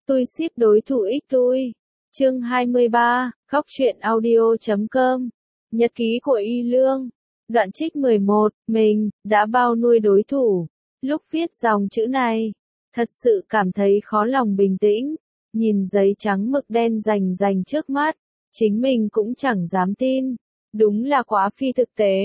Tui ship đối thủ ích tui. Chương 23, khóc chuyện audio.com. Nhật ký của Y Lương. Đoạn trích 11, mình đã bao nuôi đối thủ. Lúc viết dòng chữ này, thật sự cảm thấy khó lòng bình tĩnh. Nhìn giấy trắng mực đen rành trước mắt, chính mình cũng chẳng dám tin. Đúng là quá phi thực tế.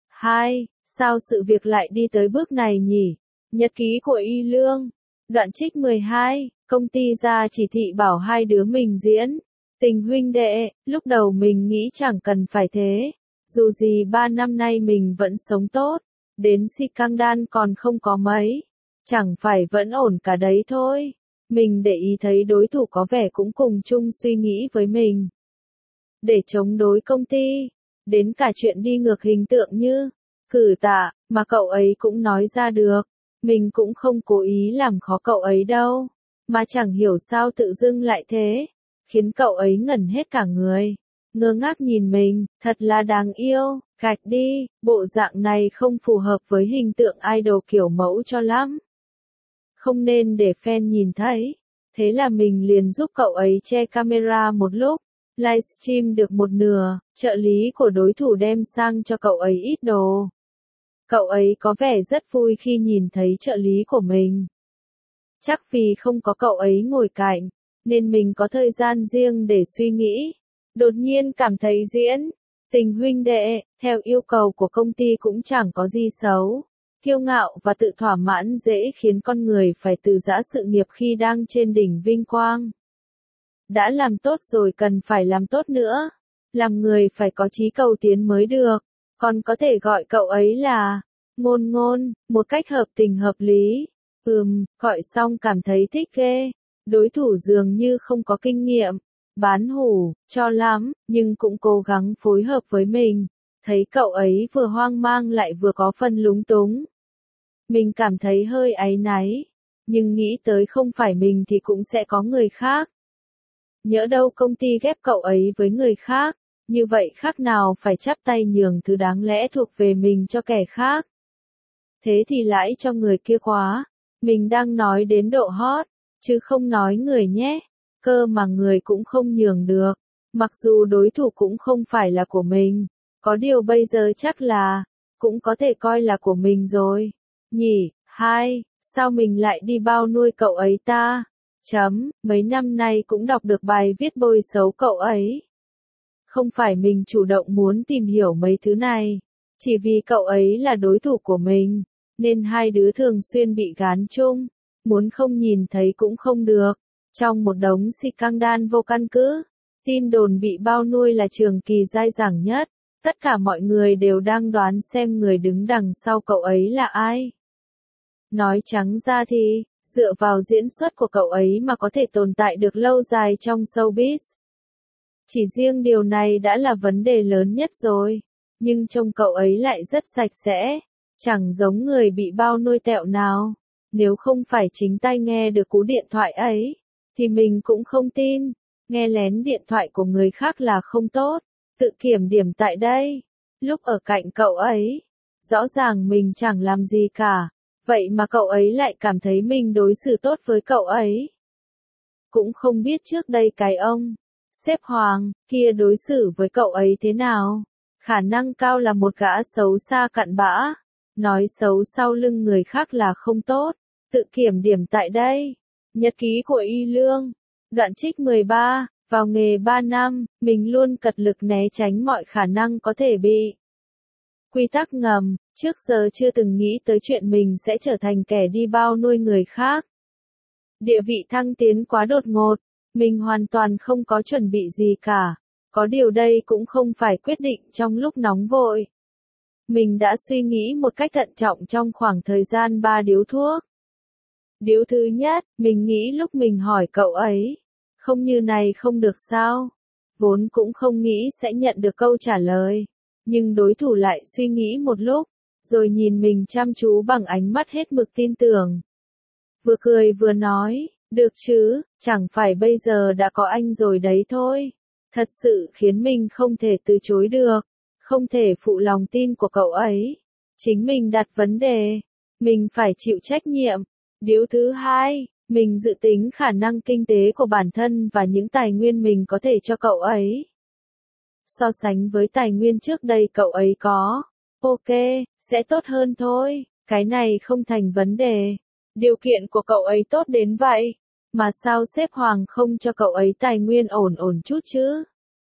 Sao sự việc lại đi tới bước này nhỉ? Nhật ký của Y Lương. Đoạn trích 12, công ty ra chỉ thị bảo hai đứa mình diễn. Tình huynh đệ, lúc đầu mình nghĩ chẳng cần phải thế. Dù gì 3 năm nay mình vẫn sống tốt, đến si căng đan còn không có mấy. Chẳng phải vẫn ổn cả đấy thôi. Mình để ý thấy đối thủ có vẻ cũng cùng chung suy nghĩ với mình. Để chống đối công ty, đến cả chuyện đi ngược hình tượng như cử tạ, mà cậu ấy cũng nói ra được. Mình cũng không cố ý làm khó cậu ấy đâu, mà chẳng hiểu sao tự dưng lại thế, khiến cậu ấy ngẩn hết cả người, ngơ ngác nhìn mình, thật là đáng yêu, gạch đi, bộ dạng này không phù hợp với hình tượng idol kiểu mẫu cho lắm. Không nên để fan nhìn thấy, thế là mình liền giúp cậu ấy che camera một lúc, livestream được một nửa, trợ lý của đối thủ đem sang cho cậu ấy ít đồ. Cậu ấy có vẻ rất vui khi nhìn thấy trợ lý của mình. Chắc vì không có cậu ấy ngồi cạnh, nên mình có thời gian riêng để suy nghĩ. Đột nhiên cảm thấy diễn tình huynh đệ, theo yêu cầu của công ty cũng chẳng có gì xấu. Kiêu ngạo và tự thỏa mãn dễ khiến con người phải từ giã sự nghiệp khi đang trên đỉnh vinh quang. Đã làm tốt rồi cần phải làm tốt nữa. Làm người phải có chí cầu tiến mới được. Còn có thể gọi cậu ấy là ngôn, một cách hợp tình hợp lý. Gọi xong cảm thấy thích ghê. Đối thủ dường như không có kinh nghiệm, bán hủ, cho lắm, nhưng cũng cố gắng phối hợp với mình. Thấy cậu ấy vừa hoang mang lại vừa có phần lúng túng. Mình cảm thấy hơi áy náy, nhưng nghĩ tới không phải mình thì cũng sẽ có người khác. Nhỡ đâu công ty ghép cậu ấy với người khác, như vậy khác nào phải chắp tay nhường thứ đáng lẽ thuộc về mình cho kẻ khác. Thế thì lãi cho người kia quá. Mình đang nói đến độ hot, chứ không nói người nhé. Cơ mà người cũng không nhường được. Mặc dù đối thủ cũng không phải là của mình. Có điều bây giờ chắc là, cũng có thể coi là của mình rồi. Nhỉ, sao mình lại đi bao nuôi cậu ấy ta? Mấy năm nay cũng đọc được bài viết bôi xấu cậu ấy. Không phải mình chủ động muốn tìm hiểu mấy thứ này. Chỉ vì cậu ấy là đối thủ của mình, nên hai đứa thường xuyên bị gán chung. Muốn không nhìn thấy cũng không được. Trong một đống si căng đan vô căn cứ, tin đồn bị bao nuôi là Trường Kỳ dai dẳng nhất. Tất cả mọi người đều đang đoán xem người đứng đằng sau cậu ấy là ai. Nói trắng ra thì, dựa vào diễn xuất của cậu ấy mà có thể tồn tại được lâu dài trong showbiz. Chỉ riêng điều này đã là vấn đề lớn nhất rồi. Nhưng trông cậu ấy lại rất sạch sẽ, chẳng giống người bị bao nuôi tẹo nào. Nếu không phải chính tai nghe được cú điện thoại ấy, thì mình cũng không tin. Nghe lén điện thoại của người khác là không tốt. Tự kiểm điểm tại đây. Lúc ở cạnh cậu ấy, rõ ràng mình chẳng làm gì cả. Vậy mà cậu ấy lại cảm thấy mình đối xử tốt với cậu ấy. Cũng không biết trước đây cái ông sếp Hoàng kia đối xử với cậu ấy thế nào. Khả năng cao là một gã xấu xa cặn bã. Nói xấu sau lưng người khác là không tốt. Tự kiểm điểm tại đây. Nhật ký của Y Lương. Đoạn trích 13. Vào nghề 3 năm, mình luôn cật lực né tránh mọi khả năng có thể bị quy tắc ngầm. Trước giờ chưa từng nghĩ tới chuyện mình sẽ trở thành kẻ đi bao nuôi người khác. Địa vị thăng tiến quá đột ngột. Mình hoàn toàn không có chuẩn bị gì cả. Có điều đây cũng không phải quyết định trong lúc nóng vội. Mình đã suy nghĩ một cách thận trọng trong khoảng thời gian 3 điếu thuốc. Điếu thứ nhất, mình nghĩ lúc mình hỏi cậu ấy, không như này không được sao? Vốn cũng không nghĩ sẽ nhận được câu trả lời. Nhưng đối thủ lại suy nghĩ một lúc, rồi nhìn mình chăm chú bằng ánh mắt hết mực tin tưởng. Vừa cười vừa nói, được chứ, chẳng phải bây giờ đã có anh rồi đấy thôi. Thật sự khiến mình không thể từ chối được, không thể phụ lòng tin của cậu ấy. Chính mình đặt vấn đề, mình phải chịu trách nhiệm. Điếu thứ hai, Mình dự tính khả năng kinh tế của bản thân và những tài nguyên mình có thể cho cậu ấy. So sánh với tài nguyên trước đây cậu ấy có, ok, sẽ tốt hơn thôi, cái này không thành vấn đề. Điều kiện của cậu ấy tốt đến vậy, mà sao sếp Hoàng không cho cậu ấy tài nguyên ổn ổn chút chứ?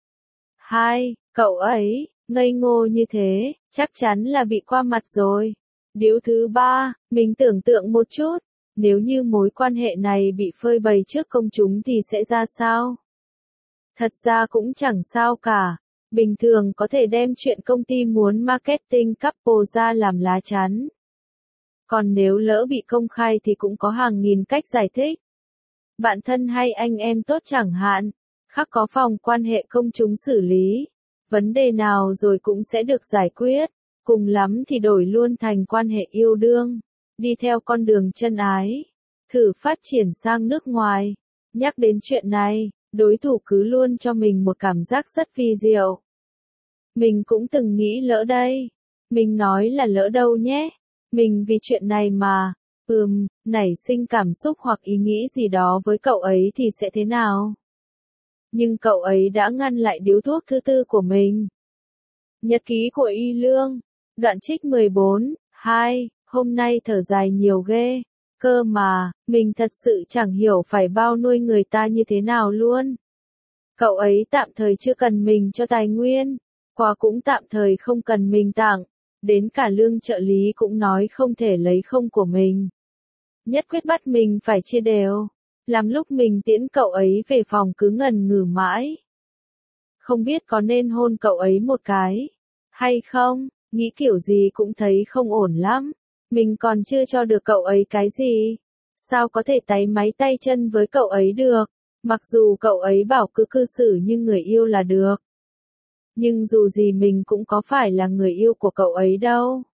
2. Cậu ấy, ngây ngô như thế, chắc chắn là bị qua mặt rồi. Điều thứ 3, mình tưởng tượng một chút, nếu như mối quan hệ này bị phơi bày trước công chúng thì sẽ ra sao? Thật ra cũng chẳng sao cả. Bình thường có thể đem chuyện công ty muốn marketing couple ra làm lá chắn. Còn nếu lỡ bị công khai thì cũng có hàng nghìn cách giải thích. Bạn thân hay anh em tốt chẳng hạn, khắc có phòng quan hệ công chúng xử lý. Vấn đề nào rồi cũng sẽ được giải quyết, cùng lắm thì đổi luôn thành quan hệ yêu đương, đi theo con đường chân ái, thử phát triển sang nước ngoài. Nhắc đến chuyện này, đối thủ cứ luôn cho mình một cảm giác rất vi diệu. Mình cũng từng nghĩ lỡ đây. Mình nói là lỡ đâu nhé. Mình vì chuyện này mà, nảy sinh cảm xúc hoặc ý nghĩ gì đó với cậu ấy thì sẽ thế nào? Nhưng cậu ấy đã ngăn lại điếu thuốc thứ tư của mình. Nhật ký của Y Lương. Đoạn trích 14, 2, hôm nay thở dài nhiều ghê. Cơ mà, mình thật sự chẳng hiểu phải bao nuôi người ta như thế nào luôn. Cậu ấy tạm thời chưa cần mình cho tài nguyên. Quà cũng tạm thời không cần mình tặng. Đến cả lương trợ lý cũng nói không thể lấy không của mình. Nhất quyết bắt mình phải chia đều. Làm lúc mình tiễn cậu ấy về phòng cứ ngần ngừ mãi. Không biết có nên hôn cậu ấy một cái, hay không, nghĩ kiểu gì cũng thấy không ổn lắm. Mình còn chưa cho được cậu ấy cái gì. Sao có thể táy máy tay chân với cậu ấy được, mặc dù cậu ấy bảo cứ cư xử như người yêu là được. Nhưng dù gì mình cũng có phải là người yêu của cậu ấy đâu.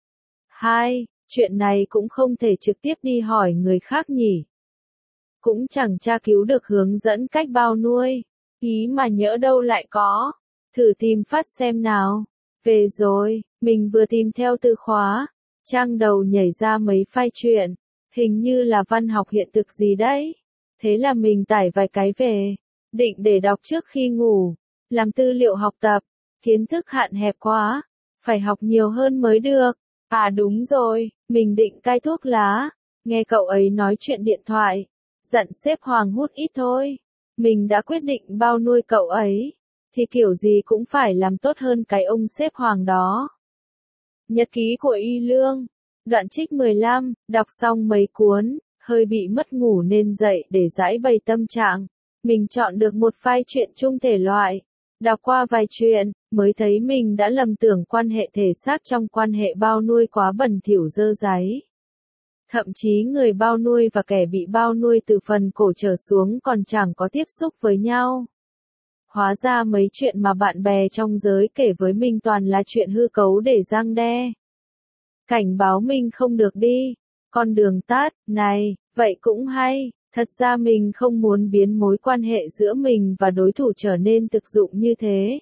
2. Chuyện này cũng không thể trực tiếp đi hỏi người khác nhỉ. Cũng chẳng tra cứu được hướng dẫn cách bao nuôi. Ý mà nhỡ đâu lại có. Thử tìm phát xem nào. Về rồi, mình vừa tìm theo từ khóa. Trang đầu nhảy ra mấy file chuyện. Hình như là văn học hiện thực gì đấy. Thế là mình tải vài cái về. Định để đọc trước khi ngủ. Làm tư liệu học tập. Kiến thức hạn hẹp quá. Phải học nhiều hơn mới được. À đúng rồi, mình định cai thuốc lá. Nghe cậu ấy nói chuyện điện thoại. Dặn sếp Hoàng hút ít thôi. Mình đã quyết định bao nuôi cậu ấy. Thì kiểu gì cũng phải làm tốt hơn cái ông sếp Hoàng đó. Nhật ký của Y Lương. Đoạn trích 15, đọc xong mấy cuốn, hơi bị mất ngủ nên dậy để giải bày tâm trạng. Mình chọn được một file chuyện chung thể loại. Đọc qua vài chuyện, mới thấy mình đã lầm tưởng quan hệ thể xác trong quan hệ bao nuôi quá bẩn thỉu dơ dáy. Thậm chí người bao nuôi và kẻ bị bao nuôi từ phần cổ trở xuống còn chẳng có tiếp xúc với nhau. Hóa ra mấy chuyện mà bạn bè trong giới kể với mình toàn là chuyện hư cấu để răng đe. Cảnh báo mình không được đi. Con đường tắt, này, vậy cũng hay. Thật ra mình không muốn biến mối quan hệ giữa mình và đối thủ trở nên thực dụng như thế.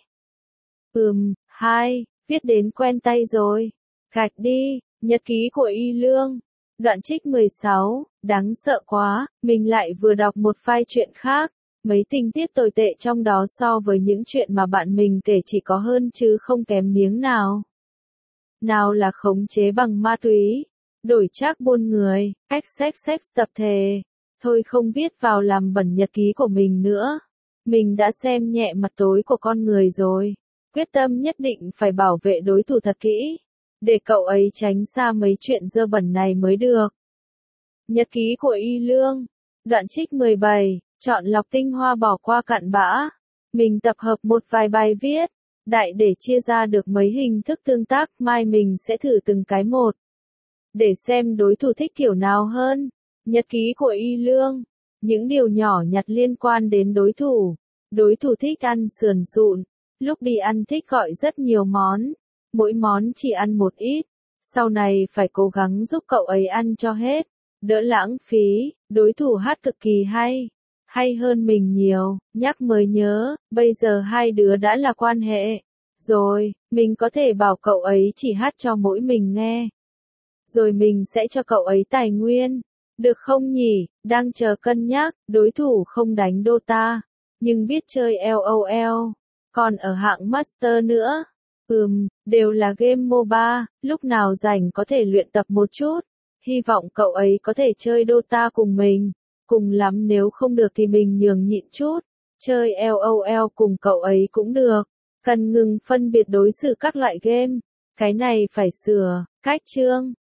2. Viết đến quen tay rồi. Gạch đi. Nhật ký của Y Lương. Đoạn trích 16, đáng sợ quá, mình lại vừa đọc một file chuyện khác. Mấy tình tiết tồi tệ trong đó so với những chuyện mà bạn mình kể chỉ có hơn chứ không kém miếng nào. Nào là khống chế bằng ma túy, đổi trác buôn người, XXX tập thể. Thôi không viết vào làm bẩn nhật ký của mình nữa. Mình đã xem nhẹ mặt tối của con người rồi. Quyết tâm nhất định phải bảo vệ đối thủ thật kỹ. Để cậu ấy tránh xa mấy chuyện dơ bẩn này mới được. Nhật ký của Y Lương. Đoạn trích 17, chọn lọc tinh hoa bỏ qua cặn bã. Mình tập hợp một vài bài viết, đại để chia ra được mấy hình thức tương tác, mai mình sẽ thử từng cái một. Để xem đối thủ thích kiểu nào hơn. Nhật ký của Y Lương. Những điều nhỏ nhặt liên quan đến đối thủ. Đối thủ thích ăn sườn sụn. Lúc đi ăn thích gọi rất nhiều món. Mỗi món chỉ ăn một ít. Sau này phải cố gắng giúp cậu ấy ăn cho hết. Đỡ lãng phí. Đối thủ hát cực kỳ hay. Hay hơn mình nhiều. Nhắc mới nhớ, bây giờ hai đứa đã là quan hệ. Rồi, mình có thể bảo cậu ấy chỉ hát cho mỗi mình nghe. Rồi mình sẽ cho cậu ấy tài nguyên. Được không nhỉ, đang chờ cân nhắc, đối thủ không đánh Dota, nhưng biết chơi LOL, còn ở hạng Master nữa. Đều là game MOBA, lúc nào rảnh có thể luyện tập một chút. Hy vọng cậu ấy có thể chơi Dota cùng mình. Cùng lắm nếu không được thì mình nhường nhịn chút. Chơi LOL cùng cậu ấy cũng được. Cần ngừng phân biệt đối xử các loại game. Cái này phải sửa. Cách chương